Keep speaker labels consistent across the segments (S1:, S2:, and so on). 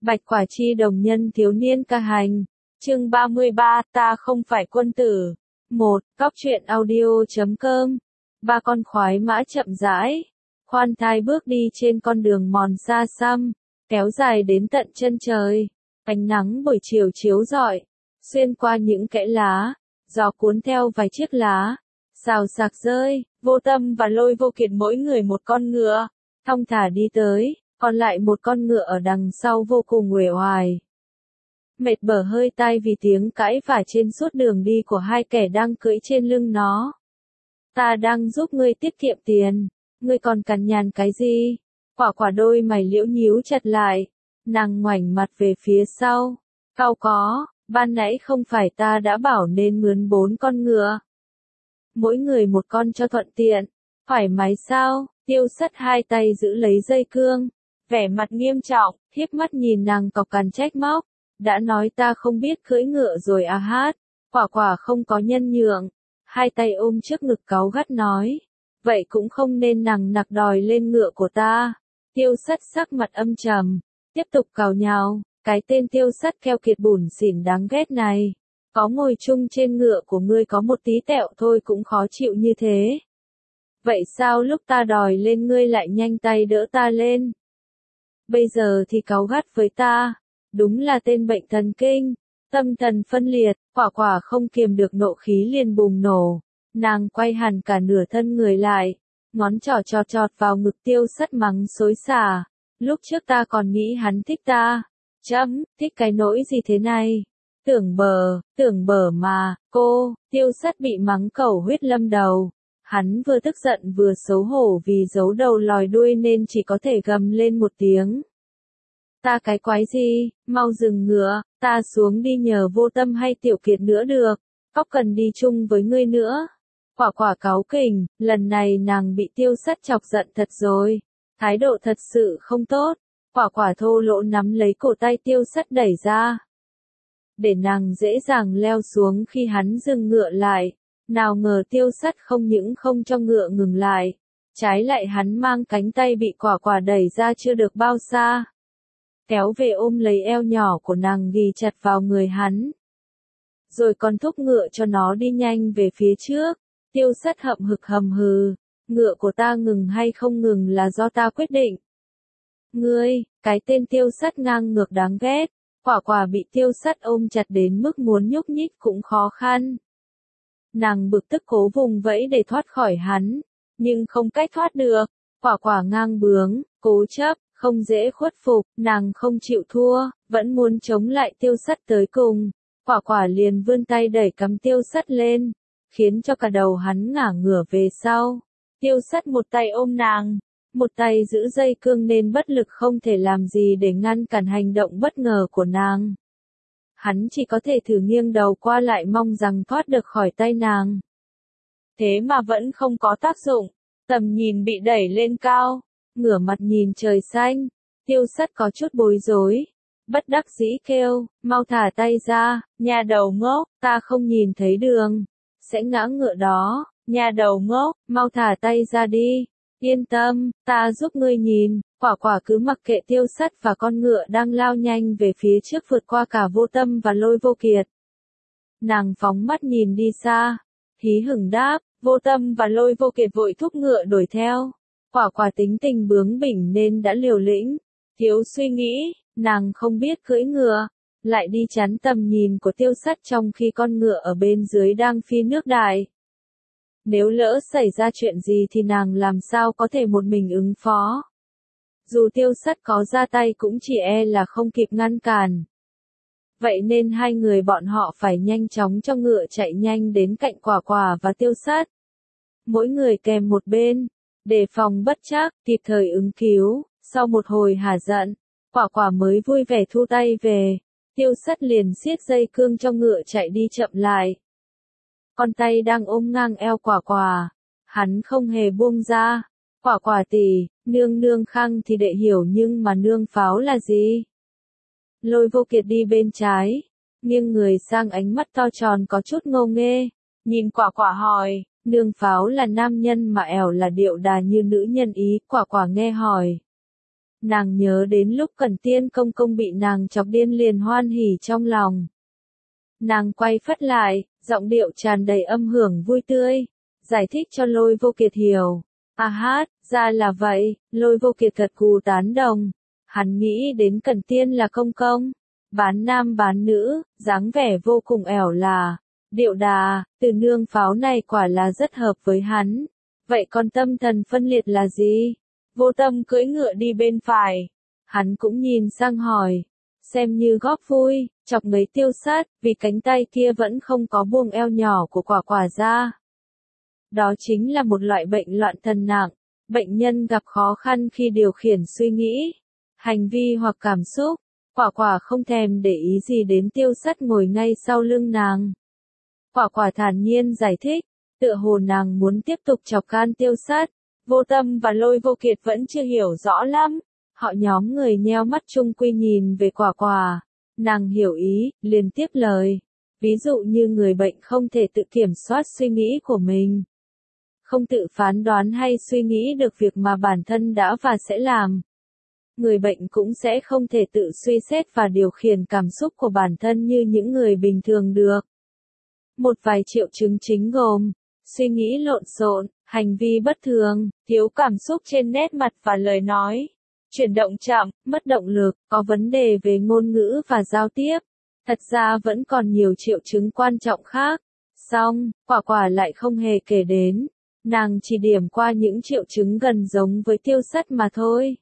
S1: Bạch Quả Chi đồng nhân thiếu niên ca hành. Chương 33, ta không phải quân tử. 1. Cóc truyện audio.com. Ba con khoái mã chậm rãi, khoan thai bước đi trên con đường mòn xa xăm, kéo dài đến tận chân trời. Ánh nắng buổi chiều chiếu rọi, xuyên qua những kẽ lá, gió cuốn theo vài chiếc lá, xào xạc rơi. Vô Tâm và Lôi Vô Kiệt mỗi người một con ngựa, thong thả đi tới, còn lại một con ngựa ở đằng sau vô cùng uể oải. Mệt bở hơi tai vì tiếng cãi vả trên suốt đường đi của hai kẻ đang cưỡi trên lưng nó. Ta đang giúp ngươi tiết kiệm tiền, ngươi còn cằn nhằn cái gì? Quả đôi mày liễu nhíu chặt lại, nàng ngoảnh mặt về phía sau. Cau có, ban nãy không phải ta đã bảo nên mướn 4 con ngựa. Mỗi người một con cho thuận tiện, thoải mái sao? Tiêu Sắt hai tay giữ lấy dây cương, vẻ mặt nghiêm trọng, hiếp mắt nhìn nàng cọc cằn trách móc. Đã nói ta không biết cưỡi ngựa rồi à hát. Quả không có nhân nhượng, hai tay ôm trước ngực cáu gắt nói. Vậy cũng không nên nằng nặc đòi lên ngựa của ta. Tiêu Sắt sắc mặt âm trầm, tiếp tục càu nhàu. Cái tên Tiêu Sắt keo kiệt bủn xỉn đáng ghét này. Có ngồi chung trên ngựa của ngươi có một tí tẹo thôi cũng khó chịu như thế. Vậy sao lúc ta đòi lên ngươi lại nhanh tay đỡ ta lên? Bây giờ thì cáu gắt với ta. Đúng là tên bệnh thần kinh, tâm thần phân liệt. Quả không kiềm được nộ khí liền bùng nổ. Nàng quay hẳn cả nửa thân người lại, ngón trỏ chọt vào ngực Tiêu Sắt mắng xối xả. Lúc trước ta còn nghĩ hắn thích ta. Chấm, thích cái nỗi gì thế này? Tưởng bở mà, cô. Tiêu Sắt bị mắng cẩu huyết lâm đầu. Hắn vừa tức giận vừa xấu hổ vì giấu đầu lòi đuôi nên chỉ có thể gầm lên một tiếng. Ta cái quái gì, mau dừng ngựa, ta xuống đi nhờ Vô Tâm hay Tiểu Kiệt nữa được, Cóc cần đi chung với ngươi nữa. Quả cáu kỉnh, lần này nàng bị Tiêu Sắt chọc giận thật rồi, thái độ thật sự không tốt. Quả thô lỗ nắm lấy cổ tay Tiêu Sắt đẩy ra, để nàng dễ dàng leo xuống khi hắn dừng ngựa lại. Nào ngờ Tiêu Sắt không những không cho ngựa ngừng lại, trái lại hắn mang cánh tay bị quả đẩy ra chưa được bao xa, kéo về ôm lấy eo nhỏ của nàng ghì chặt vào người hắn. Rồi còn thúc ngựa cho nó đi nhanh về phía trước. Tiêu Sắt hậm hực hầm hừ, ngựa của ta ngừng hay không ngừng là do ta quyết định. Ngươi, cái tên Tiêu Sắt ngang ngược đáng ghét. Quả bị Tiêu Sắt ôm chặt đến mức muốn nhúc nhích cũng khó khăn. Nàng bực tức cố vùng vẫy để thoát khỏi hắn, nhưng không cách thoát được. Quả ngang bướng, cố chấp, không dễ khuất phục, nàng không chịu thua, vẫn muốn chống lại Tiêu Sắt tới cùng. Quả liền vươn tay đẩy cắm Tiêu Sắt lên, khiến cho cả đầu hắn ngả ngửa về sau. Tiêu Sắt một tay ôm nàng, một tay giữ dây cương nên bất lực không thể làm gì để ngăn cản hành động bất ngờ của nàng. Hắn chỉ có thể thử nghiêng đầu qua lại mong rằng thoát được khỏi tay nàng. Thế mà vẫn không có tác dụng, tầm nhìn bị đẩy lên cao, ngửa mặt nhìn trời xanh. Tiêu Sắt có chút bối rối, bất đắc dĩ kêu, mau thả tay ra, nhà đầu ngốc, ta không nhìn thấy đường, sẽ ngã ngựa đó, nhà đầu ngốc, mau thả tay ra đi. Yên tâm, ta giúp ngươi nhìn. Quả cứ mặc kệ Tiêu Sắt và con ngựa đang lao nhanh về phía trước vượt qua cả Vô Tâm và Lôi Vô Kiệt. Nàng phóng mắt nhìn đi xa, hí hửng đáp. Vô Tâm và Lôi Vô Kiệt vội thúc ngựa đuổi theo. Quả tính tình bướng bỉnh nên đã liều lĩnh, thiếu suy nghĩ, nàng không biết cưỡi ngựa, lại đi chắn tầm nhìn của Tiêu Sắt trong khi con ngựa ở bên dưới đang phi nước đại. Nếu lỡ xảy ra chuyện gì thì nàng làm sao có thể một mình ứng phó. Dù Tiêu Sắt có ra tay cũng chỉ e là không kịp ngăn cản. Vậy nên hai người bọn họ phải nhanh chóng cho ngựa chạy nhanh đến cạnh Quả và Tiêu Sắt. Mỗi người kèm một bên, đề phòng bất trắc, kịp thời ứng cứu. Sau một hồi hả giận, Quả mới vui vẻ thu tay về. Tiêu Sắt liền siết dây cương cho ngựa chạy đi chậm lại. Con tay đang ôm ngang eo Quả, hắn không hề buông ra. Quả tỷ, nương khăng thì đệ hiểu nhưng mà nương pháo là gì? Lôi Vô Kiệt đi bên trái, nghiêng người sang ánh mắt to tròn có chút ngô nghê, nhìn Quả hỏi, nương pháo là nam nhân mà ẻo là điệu đà như nữ nhân ý. Quả nghe hỏi, Nàng nhớ đến lúc Cẩn Tiên công công bị nàng chọc điên liền hoan hỉ trong lòng. Nàng quay phắt lại, giọng điệu tràn đầy âm hưởng vui tươi, giải thích cho Lôi Vô Kiệt hiểu. À hát, ra là vậy, Lôi Vô Kiệt thật cù tán đồng. Hắn nghĩ đến Cẩn Tiên là công công, bán nam bán nữ, dáng vẻ vô cùng ẻo là, điệu đà, từ nương pháo này quả là rất hợp với hắn. Vậy còn tâm thần phân liệt là gì? Vô Tâm cưỡi ngựa đi bên phải. Hắn cũng nhìn sang hỏi, xem như góp vui, chọc mấy Tiêu Sát, vì cánh tay kia vẫn không có buông eo nhỏ của Quả Quả ra. Đó chính là một loại bệnh loạn thần nặng, bệnh nhân gặp khó khăn khi điều khiển suy nghĩ, hành vi hoặc cảm xúc. Quả Quả không thèm để ý gì đến Tiêu Sát ngồi ngay sau lưng nàng. Quả Quả thản nhiên giải thích, tựa hồ nàng muốn tiếp tục chọc can Tiêu Sát. Vô Tâm và Lôi Vô Kiệt vẫn chưa hiểu rõ lắm, họ nhóm người nheo mắt chung quy nhìn về Quả Quả. Nàng hiểu ý, liền tiếp lời. Ví dụ như người bệnh không thể tự kiểm soát suy nghĩ của mình, không tự phán đoán hay suy nghĩ được việc mà bản thân đã và sẽ làm. Người bệnh cũng sẽ không thể tự suy xét và điều khiển cảm xúc của bản thân như những người bình thường được. Một vài triệu chứng chính gồm suy nghĩ lộn xộn, hành vi bất thường, thiếu cảm xúc trên nét mặt và lời nói, chuyển động chậm, mất động lực, có vấn đề về ngôn ngữ và giao tiếp. Thật ra vẫn còn nhiều triệu chứng quan trọng khác. Song, Quả Quả lại không hề kể đến. Nàng chỉ điểm qua những triệu chứng gần giống với Tiêu Sắt mà thôi.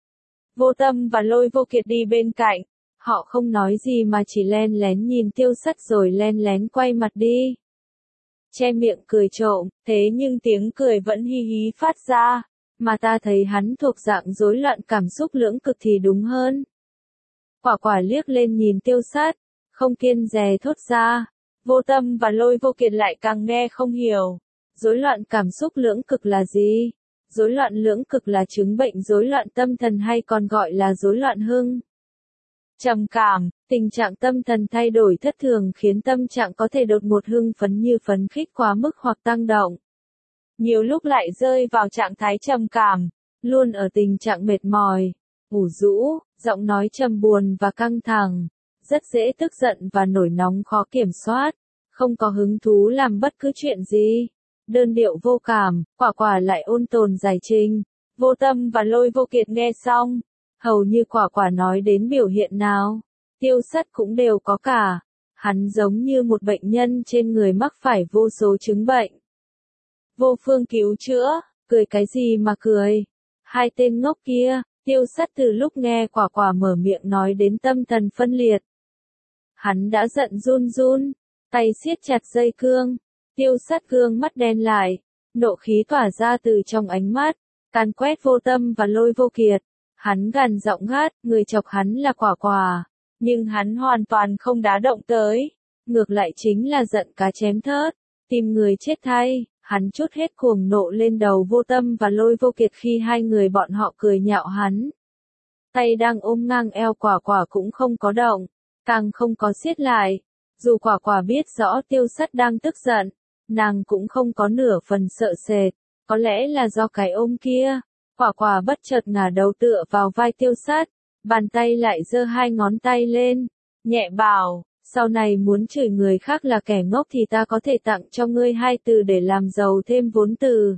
S1: Vô Tâm và Lôi Vô Kiệt đi bên cạnh. Họ không nói gì mà chỉ len lén nhìn Tiêu Sắt rồi len lén quay mặt đi. Che miệng cười trộm, thế nhưng tiếng cười vẫn hi hí phát ra. Mà ta thấy hắn thuộc dạng rối loạn cảm xúc lưỡng cực thì đúng hơn. Quả Quả liếc lên nhìn Tiêu Sát, không kiêng dè thốt ra. Vô Tâm và Lôi Vô Kiệt lại càng nghe không hiểu. Rối loạn cảm xúc lưỡng cực là gì? Rối loạn lưỡng cực là chứng bệnh rối loạn tâm thần hay còn gọi là rối loạn hưng. Trầm cảm, tình trạng tâm thần thay đổi thất thường khiến tâm trạng có thể đột ngột hưng phấn như phấn khích quá mức hoặc tăng động. Nhiều lúc lại rơi vào trạng thái trầm cảm, luôn ở tình trạng mệt mỏi, ủ rũ, giọng nói trầm buồn và căng thẳng, rất dễ tức giận và nổi nóng khó kiểm soát, không có hứng thú làm bất cứ chuyện gì. Đơn điệu vô cảm, Quả Quả lại ôn tồn giải trình. Vô Tâm và Lôi Vô Kiệt nghe xong, hầu như Quả Quả nói đến biểu hiện nào, Tiêu Sắt cũng đều có cả. Hắn giống như một bệnh nhân trên người mắc phải vô số chứng bệnh. Vô phương cứu chữa, cười cái gì mà cười. Hai tên ngốc kia, Tiêu Sắt từ lúc nghe Quả Quả mở miệng nói đến tâm thần phân liệt. Hắn đã giận run run, tay siết chặt dây cương. Tiêu Sắt gương mắt đen lại, nộ khí tỏa ra từ trong ánh mắt, càn quét Vô Tâm và Lôi Vô Kiệt. Hắn gằn giọng gắt, người chọc hắn là Quả Quả, nhưng hắn hoàn toàn không đá động tới, ngược lại chính là giận cá chém thớt, tìm người chết thay. Hắn trút hết cuồng nộ lên đầu Vô Tâm và Lôi Vô Kiệt khi hai người bọn họ cười nhạo hắn. Tay đang ôm ngang eo Quả Quả cũng không có động, càng không có siết lại. Dù Quả Quả biết rõ Tiêu Sắt đang tức giận, nàng cũng không có nửa phần sợ sệt, có lẽ là do cái ôm kia. Quả Quả bất chợt ngả đầu tựa vào vai Tiêu Sắt, bàn tay lại giơ hai ngón tay lên, nhẹ bảo, sau này muốn chửi người khác là kẻ ngốc thì ta có thể tặng cho ngươi hai từ để làm giàu thêm vốn từ.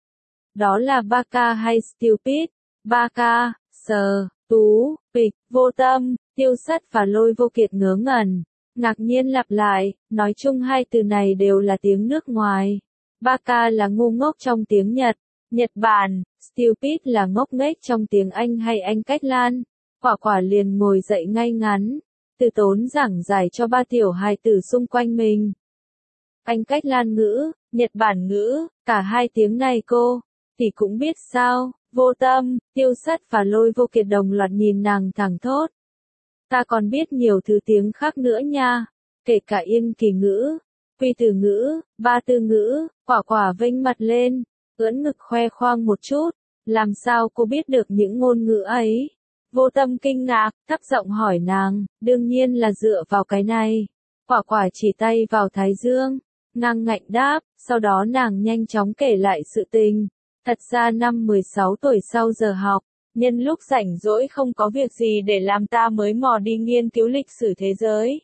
S1: Đó là baka hay stupid. Baka, sờ, tú, bịch, Vô Tâm, Tiêu Sắt và Lôi Vô Kiệt ngớ ngẩn, ngạc nhiên lặp lại, nói chung hai từ này đều là tiếng nước ngoài. Baka là ngu ngốc trong tiếng Nhật, Nhật Bản, stupid là ngốc nghếch trong tiếng Anh hay Anh Cách Lan. Quả Quả liền ngồi dậy ngay ngắn, từ tốn giảng giải cho ba tiểu hài tử xung quanh mình. Anh Cách Lan ngữ, Nhật Bản ngữ, cả hai tiếng này cô thì cũng biết sao? Vô Tâm, Tiêu Sắt và Lôi Vô Kiệt đồng loạt nhìn nàng thẳng thốt. Ta còn biết nhiều thứ tiếng khác nữa nha, kể cả Yên Kỳ ngữ, Quy từ ngữ, Ba tư ngữ. Quả Quả vênh mặt lên, ưỡn ngực khoe khoang một chút, làm sao cô biết được những ngôn ngữ ấy? Vô Tâm kinh ngạc, thấp giọng hỏi nàng, đương nhiên là dựa vào cái này. Quả Quả chỉ tay vào thái dương, ngang ngạnh đáp, sau đó nàng nhanh chóng kể lại sự tình. Thật ra năm 16 tuổi sau giờ học, Nhân lúc rảnh rỗi không có việc gì để làm ta mới mò đi nghiên cứu lịch sử thế giới.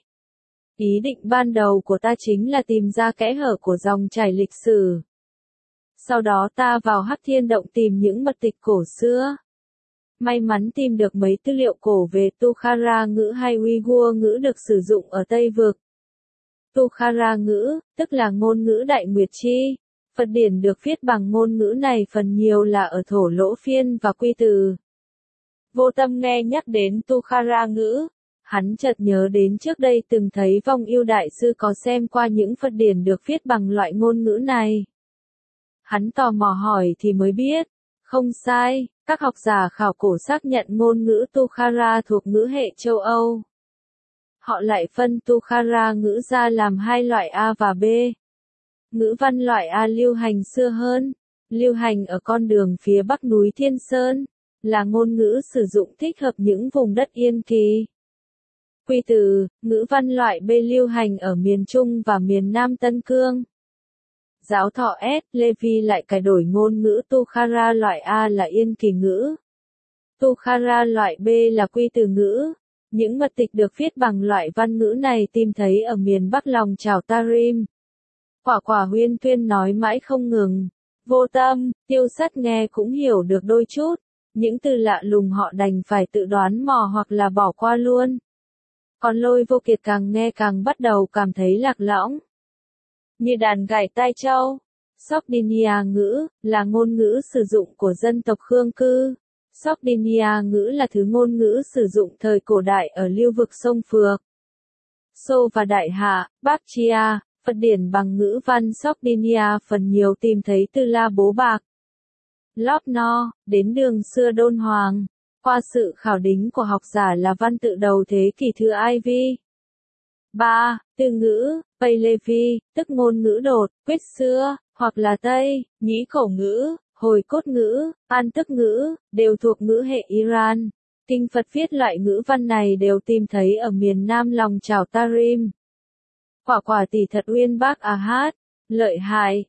S1: Ý định ban đầu của ta chính là tìm ra kẽ hở của dòng chảy lịch sử. Sau đó ta vào Hắc Thiên Động tìm những mật tịch cổ xưa. May mắn tìm được mấy tư liệu cổ về Tukhara ngữ hay Uyghur ngữ được sử dụng ở Tây Vực. Tukhara ngữ, tức là ngôn ngữ Đại Nguyệt Chi. Phật điển được viết bằng ngôn ngữ này phần nhiều là ở Thổ Lỗ Phiên và Quy Từ. Vô Tâm nghe nhắc đến Tukhara ngữ, hắn chợt nhớ đến trước đây từng thấy Vong Ưu Đại Sư có xem qua những Phật điển được viết bằng loại ngôn ngữ này. Hắn tò mò hỏi thì mới biết, không sai, các học giả khảo cổ xác nhận ngôn ngữ Tukhara thuộc ngữ hệ châu Âu. Họ lại phân Tukhara ngữ ra làm hai loại A và B. Ngữ văn loại A lưu hành xưa hơn, lưu hành ở con đường phía bắc núi Thiên Sơn, là ngôn ngữ sử dụng thích hợp những vùng đất yên kỳ. Quy Từ, ngữ văn loại B lưu hành ở miền Trung và miền Nam Tân Cương. Giáo thọ S. Levi lại cải đổi ngôn ngữ Tukhara loại A là Yên Kỳ ngữ. Tukhara loại B là Quy Từ ngữ. Những mật tịch được viết bằng loại văn ngữ này tìm thấy ở miền Bắc lòng chảo Tarim. Quả huyên thuyên nói mãi không ngừng. Vô Tâm, Tiêu Sắt nghe cũng hiểu được đôi chút. Những từ lạ lùng họ đành phải tự đoán mò hoặc là bỏ qua luôn. Còn Lôi Vô Kiệt càng nghe càng bắt đầu cảm thấy lạc lõng. Như đàn gảy tai trâu. Sogdinia ngữ, là ngôn ngữ sử dụng của dân tộc Khương cư. Sogdinia ngữ là thứ ngôn ngữ sử dụng thời cổ đại ở lưu vực sông Phược. Xô và Đại Hạ, Bắc Chia, Phật điển bằng ngữ văn Sogdinia phần nhiều tìm thấy từ La Bố Bạc. Lóp No, đến đường xưa Đôn Hoàng. Qua sự khảo đính của học giả là văn tự đầu thế kỷ thứ Ivy. 3. Từ ngữ, Palevi, tức ngôn ngữ đột, quyết xưa, hoặc là Tây, nhĩ khẩu ngữ, hồi cốt ngữ, an tức ngữ, đều thuộc ngữ hệ Iran. Kinh Phật viết loại ngữ văn này đều tìm thấy ở miền Nam lòng chảo Tarim. Quả tỷ thật uyên bác hát, lợi hại,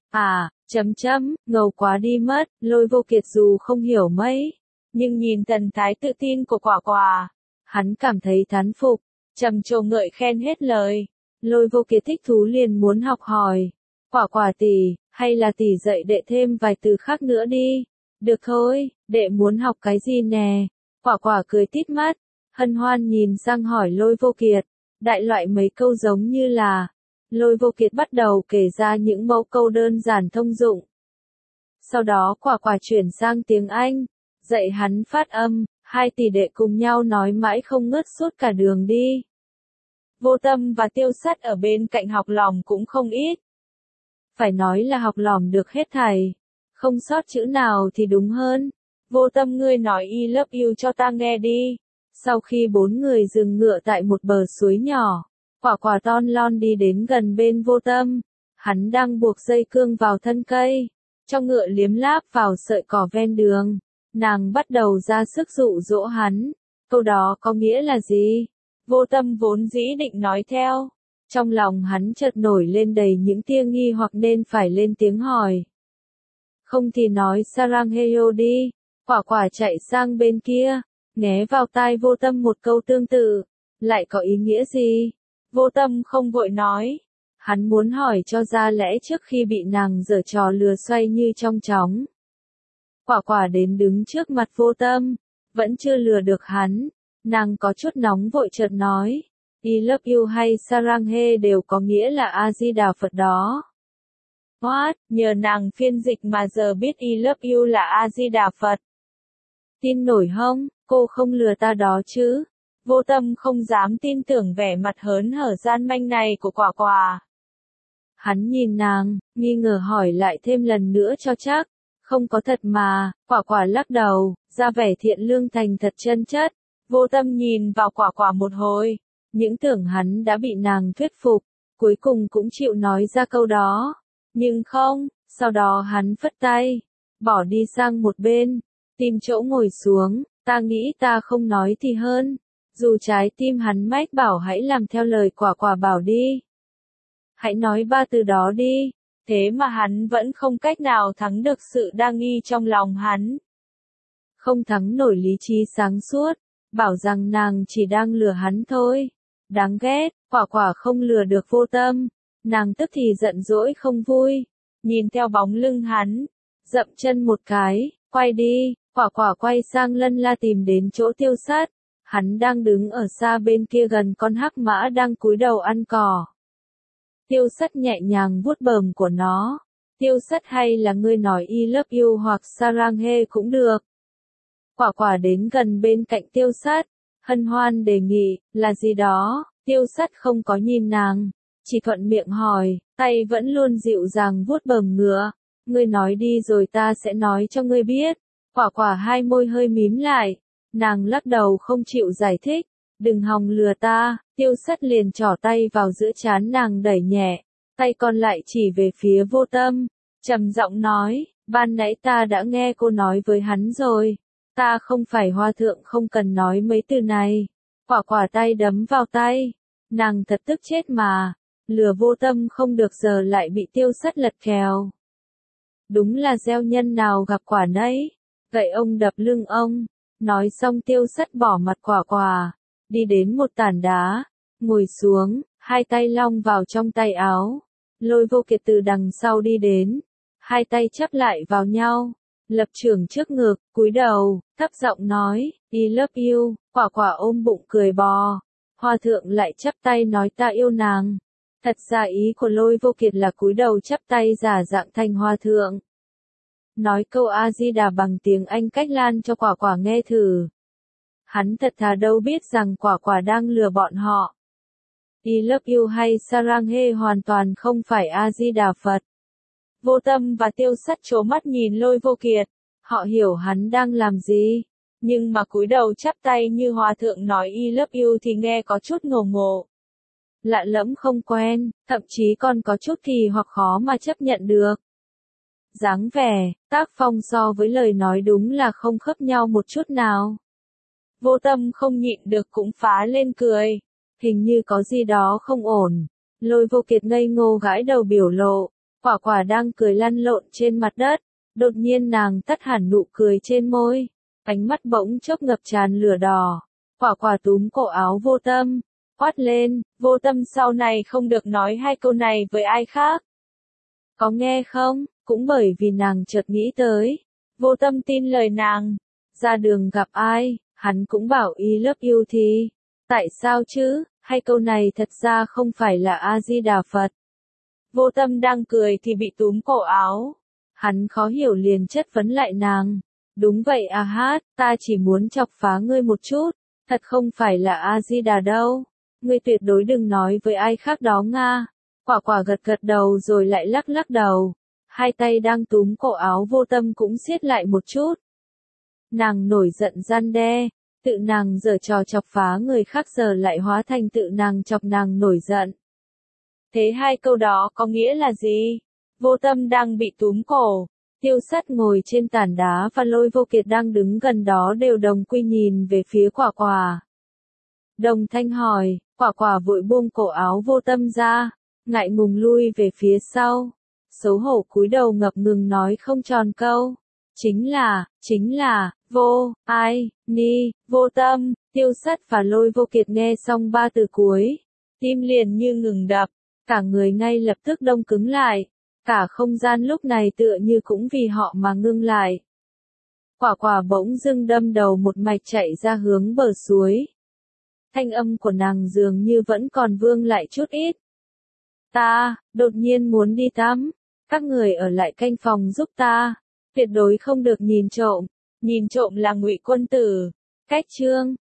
S1: ngầu quá đi mất, Lôi Vô Kiệt dù không hiểu mấy, nhưng nhìn thần thái tự tin của quả, hắn cảm thấy thán phục, trầm trồ ngợi khen hết lời. Lôi Vô Kiệt thích thú liền muốn học hỏi. Quả tỷ, hay là tỷ dạy đệ thêm vài từ khác nữa đi. Được thôi, đệ muốn học cái gì nè? Quả cười tít mắt, hân hoan nhìn sang hỏi Lôi Vô Kiệt. Đại loại mấy câu giống như là. Lôi Vô Kiệt bắt đầu kể ra những mẫu câu đơn giản thông dụng. Sau đó quả chuyển sang tiếng Anh, dạy hắn phát âm, hai tỷ đệ cùng nhau nói mãi không ngớt suốt cả đường đi. Vô Tâm và Tiêu Sắt ở bên cạnh học lỏm cũng không ít. Phải nói là học lỏm được hết thảy. Không sót chữ nào thì đúng hơn. Vô Tâm ngươi nói I love you cho ta nghe đi. Sau khi bốn người dừng ngựa tại một bờ suối nhỏ, quả ton lon đi đến gần bên Vô Tâm. Hắn đang buộc dây cương vào thân cây. Cho ngựa liếm láp vào sợi cỏ ven đường. Nàng bắt đầu ra sức dụ dỗ hắn. Câu đó có nghĩa là gì? Vô Tâm vốn dĩ định nói theo. Trong lòng hắn chợt nổi lên đầy những tia nghi hoặc nên phải lên tiếng hỏi. Không thì nói Sarangheyo đi. Quả chạy sang bên kia, nghe vào tai Vô Tâm một câu tương tự. Lại có ý nghĩa gì? Vô Tâm không vội nói. Hắn muốn hỏi cho ra lẽ trước khi bị nàng giở trò lừa xoay như trong chóng. Quả đến đứng trước mặt Vô Tâm, vẫn chưa lừa được hắn. Nàng có chút nóng vội chợt nói. I love you hay Saranghe đều có nghĩa là A-di-đà Phật đó. What? Nhờ nàng phiên dịch mà giờ biết I love you là A-di-đà Phật. Tin nổi không? Cô không lừa ta đó chứ? Vô Tâm không dám tin tưởng vẻ mặt hớn hở gian manh này của quả. Hắn nhìn nàng, nghi ngờ hỏi lại thêm lần nữa cho chắc. Không có thật mà, quả lắc đầu, ra vẻ thiện lương thành thật chân chất. Vô Tâm nhìn vào quả một hồi, những tưởng hắn đã bị nàng thuyết phục, cuối cùng cũng chịu nói ra câu đó. Nhưng không, sau đó hắn phất tay, bỏ đi sang một bên, tìm chỗ ngồi xuống, ta nghĩ ta không nói thì hơn. Dù trái tim hắn mách bảo hãy làm theo lời quả bảo đi. Hãy nói ba từ đó đi, thế mà hắn vẫn không cách nào thắng được sự đa nghi trong lòng hắn. không thắng nổi lý trí sáng suốt, bảo rằng nàng chỉ đang lừa hắn thôi. Đáng ghét, Quả Quả không lừa được Vô Tâm, nàng tức thì giận dỗi không vui, nhìn theo bóng lưng hắn, dậm chân một cái, quay đi. Quả Quả quay sang lân la tìm đến chỗ Tiêu Sắt, hắn đang đứng ở xa bên kia gần con hắc mã đang cúi đầu ăn cỏ. Tiêu Sắt nhẹ nhàng vuốt bờm của nó. Tiêu Sắt, hay là ngươi nói I love you hoặc Saranghe cũng được. Quả Quả đến gần bên cạnh Tiêu Sắt, hân hoan đề nghị, là gì đó. Tiêu Sắt không có nhìn nàng, chỉ thuận miệng hỏi, tay vẫn luôn dịu dàng vuốt bờm ngựa. Ngươi nói đi rồi ta sẽ nói cho ngươi biết. Quả Quả hai môi hơi mím lại, nàng lắc đầu không chịu giải thích, đừng hòng lừa ta. Tiêu Sắt liền trỏ tay vào giữa trán nàng đẩy nhẹ, tay còn lại chỉ về phía Vô Tâm, trầm giọng nói, ban nãy ta đã nghe cô nói với hắn rồi, ta không phải hòa thượng không cần nói mấy từ này. Quả Quả tay đấm vào tay, nàng thật tức chết mà, lừa Vô Tâm không được giờ lại bị Tiêu Sắt lật kèo. Đúng là gieo nhân nào gặp quả nấy, gậy ông đập lưng ông. Nói xong Tiêu Sắt bỏ mặt Quả Quả, đi đến một tảng đá, ngồi xuống, hai tay long vào trong tay áo. Lôi Vô Kiệt từ đằng sau đi đến, hai tay chắp lại vào nhau, lập chưởng trước ngực, cúi đầu, thấp giọng nói, I love you. Quả Quả ôm bụng cười bò. Hòa thượng lại chắp tay nói ta yêu nàng. Thật ra ý của Lôi Vô Kiệt là cúi đầu chắp tay giả dạng thành hòa thượng. Nói câu A-di-đà bằng tiếng Anh cách lan cho Quả Quả nghe thử. Hắn thật thà đâu biết rằng Quả Quả đang lừa bọn họ. I love you hay Saranghe hoàn toàn không phải A-di-đà Phật. Vô Tâm và Tiêu Sắt trố mắt nhìn Lôi Vô Kiệt, họ hiểu hắn đang làm gì, nhưng mà cúi đầu chắp tay như hòa thượng nói I love you thì nghe có chút ngầu ngộ. Lạ lẫm không quen, thậm chí còn có chút kỳ hoặc khó mà chấp nhận được. Dáng vẻ, tác phong so với lời nói đúng là không khớp nhau một chút nào. Vô Tâm không nhịn được cũng phá lên cười, hình như có gì đó không ổn. Lôi Vô Kiệt ngây ngô gãi đầu biểu lộ, Quả Quả đang cười lăn lộn trên mặt đất, đột nhiên nàng tắt hẳn nụ cười trên môi, ánh mắt bỗng chốc ngập tràn lửa đỏ. Quả Quả túm cổ áo Vô Tâm, quát lên, Vô Tâm sau này không được nói hai câu này với ai khác. Có nghe không? Cũng bởi vì nàng chợt nghĩ tới, Vô Tâm tin lời nàng, ra đường gặp ai, hắn cũng bảo I love you thì, tại sao chứ, hay câu này thật ra không phải là A-di-đà Phật. Vô Tâm đang cười thì bị túm cổ áo, hắn khó hiểu liền chất vấn lại nàng, đúng vậy à hát, ta chỉ muốn chọc phá ngươi một chút, thật không phải là A-di-đà đâu, ngươi tuyệt đối đừng nói với ai khác đó Nga. Quả Quả gật gật đầu rồi lại lắc lắc đầu. Hai tay đang túm cổ áo Vô Tâm cũng siết lại một chút. Nàng nổi giận gian đe, tự nàng giở trò chọc phá người khác giờ lại hóa thành tự nàng chọc nàng nổi giận. Thế hai câu đó có nghĩa là gì? Vô Tâm đang bị túm cổ, Tiêu Sắt ngồi trên tảng đá và Lôi Vô Kiệt đang đứng gần đó đều đồng quy nhìn về phía Quả Quả. Đồng thanh hỏi, Quả Quả vội buông cổ áo Vô Tâm ra, ngại ngùng lui về phía sau. Xấu hổ cúi đầu ngập ngừng nói không tròn câu. Chính là, Vô Tâm. Tiêu Sắt và Lôi Vô Kiệt nghe xong ba từ cuối, tim liền như ngừng đập, cả người ngay lập tức đông cứng lại, cả không gian lúc này tựa như cũng vì họ mà ngưng lại. Quả Quả bỗng dưng đâm đầu một mạch chạy ra hướng bờ suối. Thanh âm của nàng dường như vẫn còn vương lại chút ít. Ta, đột nhiên muốn đi tắm. Các người ở lại canh phòng giúp ta. Tuyệt đối không được nhìn trộm là ngụy quân tử. Cách chương